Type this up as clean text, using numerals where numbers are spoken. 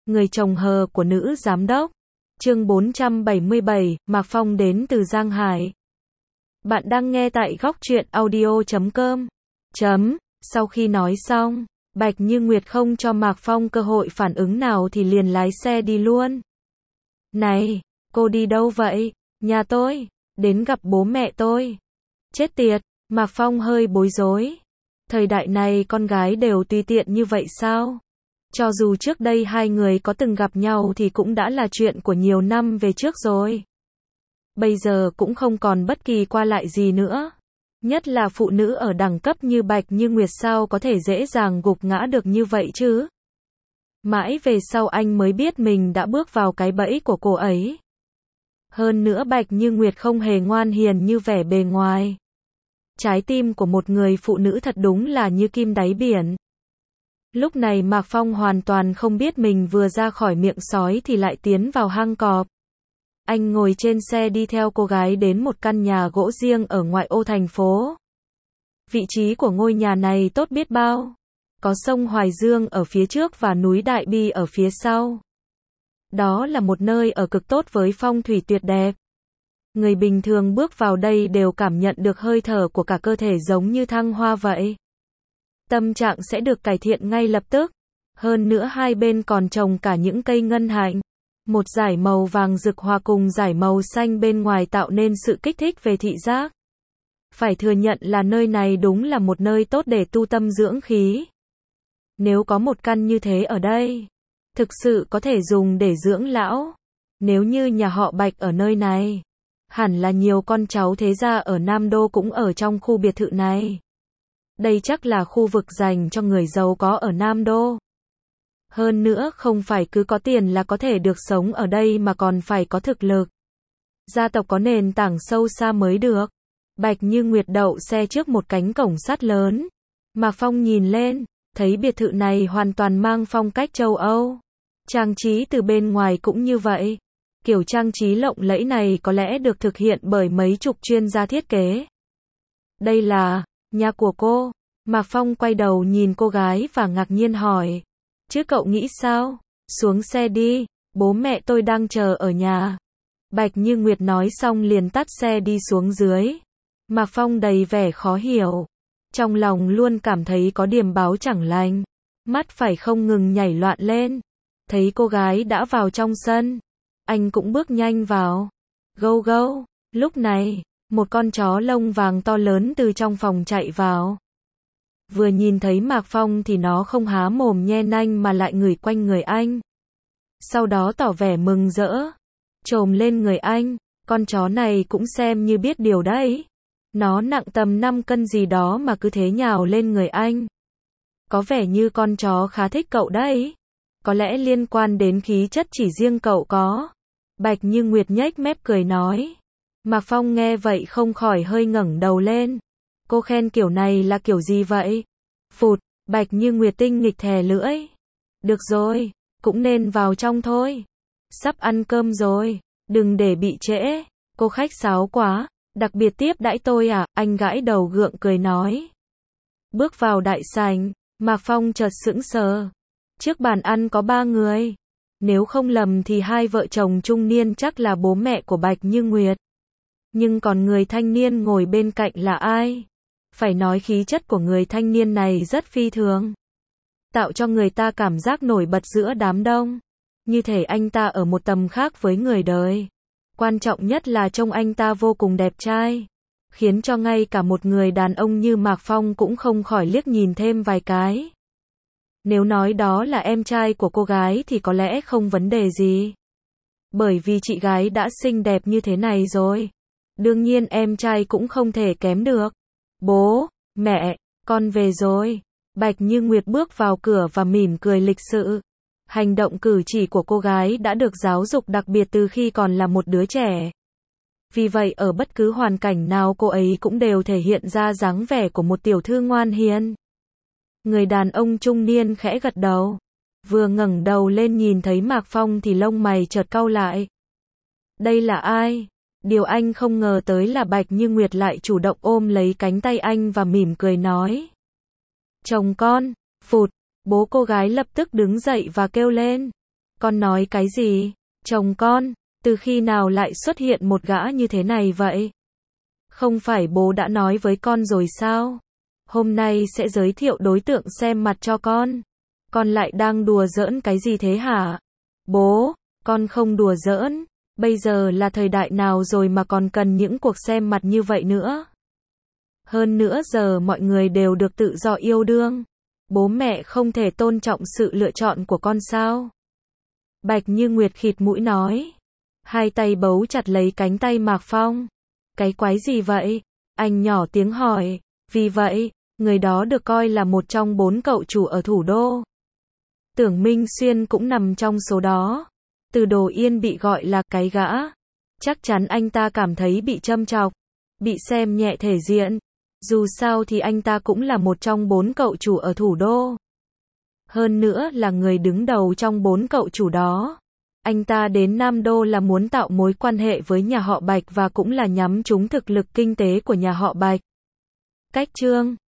Người chồng hờ của nữ giám đốc. Chương 477, Mạc Phong đến từ Giang Hải. Bạn đang nghe tại góc truyện audio.com. Sau khi nói xong, Bạch Như Nguyệt không cho Mạc Phong cơ hội phản ứng nào thì liền lái xe đi luôn. Này, cô đi đâu vậy? Nhà tôi, đến gặp bố mẹ tôi. Chết tiệt, Mạc Phong hơi bối rối. Thời đại này con gái đều tùy tiện như vậy sao? Cho dù trước đây hai người có từng gặp nhau thì cũng đã là chuyện của nhiều năm về trước rồi. Bây giờ cũng không còn bất kỳ qua lại gì nữa. Nhất là phụ nữ ở đẳng cấp như Bạch Như Nguyệt sao có thể dễ dàng gục ngã được như vậy chứ? Mãi về sau anh mới biết mình đã bước vào cái bẫy của cô ấy. Hơn nữa Bạch Như Nguyệt không hề ngoan hiền như vẻ bề ngoài. Trái tim của một người phụ nữ thật đúng là như kim đáy biển. Lúc này Mạc Phong hoàn toàn không biết mình vừa ra khỏi miệng sói thì lại tiến vào hang cọp. Anh ngồi trên xe đi theo cô gái đến một căn nhà gỗ riêng ở ngoại ô thành phố. Vị trí của ngôi nhà này tốt biết bao. Có sông Hoài Dương ở phía trước và núi Đại Bi ở phía sau. Đó là một nơi ở cực tốt với phong thủy tuyệt đẹp. Người bình thường bước vào đây đều cảm nhận được hơi thở của cả cơ thể giống như thăng hoa vậy. Tâm trạng sẽ được cải thiện ngay lập tức. Hơn nữa hai bên còn trồng cả những cây ngân hạnh. Một dải màu vàng rực hòa cùng dải màu xanh bên ngoài tạo nên sự kích thích về thị giác. Phải thừa nhận là nơi này đúng là một nơi tốt để tu tâm dưỡng khí. Nếu có một căn như thế ở đây, thực sự có thể dùng để dưỡng lão. Nếu như nhà họ Bạch ở nơi này, hẳn là nhiều con cháu thế gia ở Nam Đô cũng ở trong khu biệt thự này. Đây chắc là khu vực dành cho người giàu có ở Nam Đô. Hơn nữa không phải cứ có tiền là có thể được sống ở đây mà còn phải có thực lực. Gia tộc có nền tảng sâu xa mới được. Bạch Như Nguyệt đậu xe trước một cánh cổng sắt lớn. Mạc Phong nhìn lên, thấy biệt thự này hoàn toàn mang phong cách châu Âu. Trang trí từ bên ngoài cũng như vậy. Kiểu trang trí lộng lẫy này có lẽ được thực hiện bởi mấy chục chuyên gia thiết kế. Đây là nhà của cô. Mạc Phong quay đầu nhìn cô gái và ngạc nhiên hỏi. Chứ cậu nghĩ sao? Xuống xe đi, bố mẹ tôi đang chờ ở nhà. Bạch Như Nguyệt nói xong liền tắt xe đi xuống dưới. Mạc Phong đầy vẻ khó hiểu. Trong lòng luôn cảm thấy có điểm báo chẳng lành. Mắt phải không ngừng nhảy loạn lên. Thấy cô gái đã vào trong sân. Anh cũng bước nhanh vào. Gâu gâu. Lúc này, một con chó lông vàng to lớn từ trong phòng chạy vào. Vừa nhìn thấy Mạc Phong thì nó không há mồm nhe nanh mà lại ngửi quanh người anh. Sau đó tỏ vẻ mừng rỡ. Chồm lên người anh. Con chó này cũng xem như biết điều đấy. Nó nặng tầm 5 cân gì đó mà cứ thế nhào lên người anh. Có vẻ như con chó khá thích cậu đấy. Có lẽ liên quan đến khí chất chỉ riêng cậu có. Bạch Như Nguyệt nhếch mép cười nói. Mạc Phong nghe vậy không khỏi hơi ngẩng đầu lên. Cô khen kiểu này là kiểu gì vậy? Phụt, Bạch Như Nguyệt tinh nghịch thè lưỡi. Được rồi, cũng nên vào trong thôi. Sắp ăn cơm rồi, đừng để bị trễ. Cô khách sáo quá, đặc biệt tiếp đãi tôi à? Anh gãi đầu gượng cười nói. Bước vào đại sảnh, Mạc Phong chợt sững sờ. Trước bàn ăn có 3 người. Nếu không lầm thì hai vợ chồng trung niên chắc là bố mẹ của Bạch Như Nguyệt. Nhưng còn người thanh niên ngồi bên cạnh là ai? Phải nói khí chất của người thanh niên này rất phi thường. Tạo cho người ta cảm giác nổi bật giữa đám đông. Như thể anh ta ở một tầm khác với người đời. Quan trọng nhất là trông anh ta vô cùng đẹp trai. Khiến cho ngay cả một người đàn ông như Mạc Phong cũng không khỏi liếc nhìn thêm vài cái. Nếu nói đó là em trai của cô gái thì có lẽ không vấn đề gì. Bởi vì chị gái đã xinh đẹp như thế này rồi. Đương nhiên em trai cũng không thể kém được. Bố, mẹ, con về rồi. Bạch Như Nguyệt bước vào cửa và mỉm cười lịch sự. Hành động cử chỉ của cô gái đã được giáo dục đặc biệt từ khi còn là một đứa trẻ. Vì vậy ở bất cứ hoàn cảnh nào cô ấy cũng đều thể hiện ra dáng vẻ của một tiểu thư ngoan hiền. Người đàn ông trung niên khẽ gật đầu. Vừa ngẩng đầu lên nhìn thấy Mạc Phong thì lông mày chợt cau lại. Đây là ai? Điều anh không ngờ tới là Bạch Như Nguyệt lại chủ động ôm lấy cánh tay anh và mỉm cười nói. Chồng con, phụt, bố cô gái lập tức đứng dậy và kêu lên. Con nói cái gì? Chồng con, từ khi nào lại xuất hiện một gã như thế này vậy? Không phải bố đã nói với con rồi sao? Hôm nay sẽ giới thiệu đối tượng xem mặt cho con. Con lại đang đùa giỡn cái gì thế hả? Bố, con không đùa giỡn. Bây giờ là thời đại nào rồi mà còn cần những cuộc xem mặt như vậy nữa? Hơn nữa giờ mọi người đều được tự do yêu đương. Bố mẹ không thể tôn trọng sự lựa chọn của con sao? Bạch Như Nguyệt khịt mũi nói. Hai tay bấu chặt lấy cánh tay Mạc Phong. Cái quái gì vậy? Anh nhỏ tiếng hỏi. Vì vậy, người đó được coi là một trong 4 cậu chủ ở thủ đô. Tưởng Minh Xuyên cũng nằm trong số đó. Từ Đồ Yên bị gọi là cái gã. Chắc chắn anh ta cảm thấy bị châm chọc, bị xem nhẹ thể diện. Dù sao thì anh ta cũng là một trong 4 cậu chủ ở thủ đô. Hơn nữa là người đứng đầu trong 4 cậu chủ đó. Anh ta đến Nam Đô là muốn tạo mối quan hệ với nhà họ Bạch và cũng là nhắm trúng thực lực kinh tế của nhà họ Bạch. Cách chương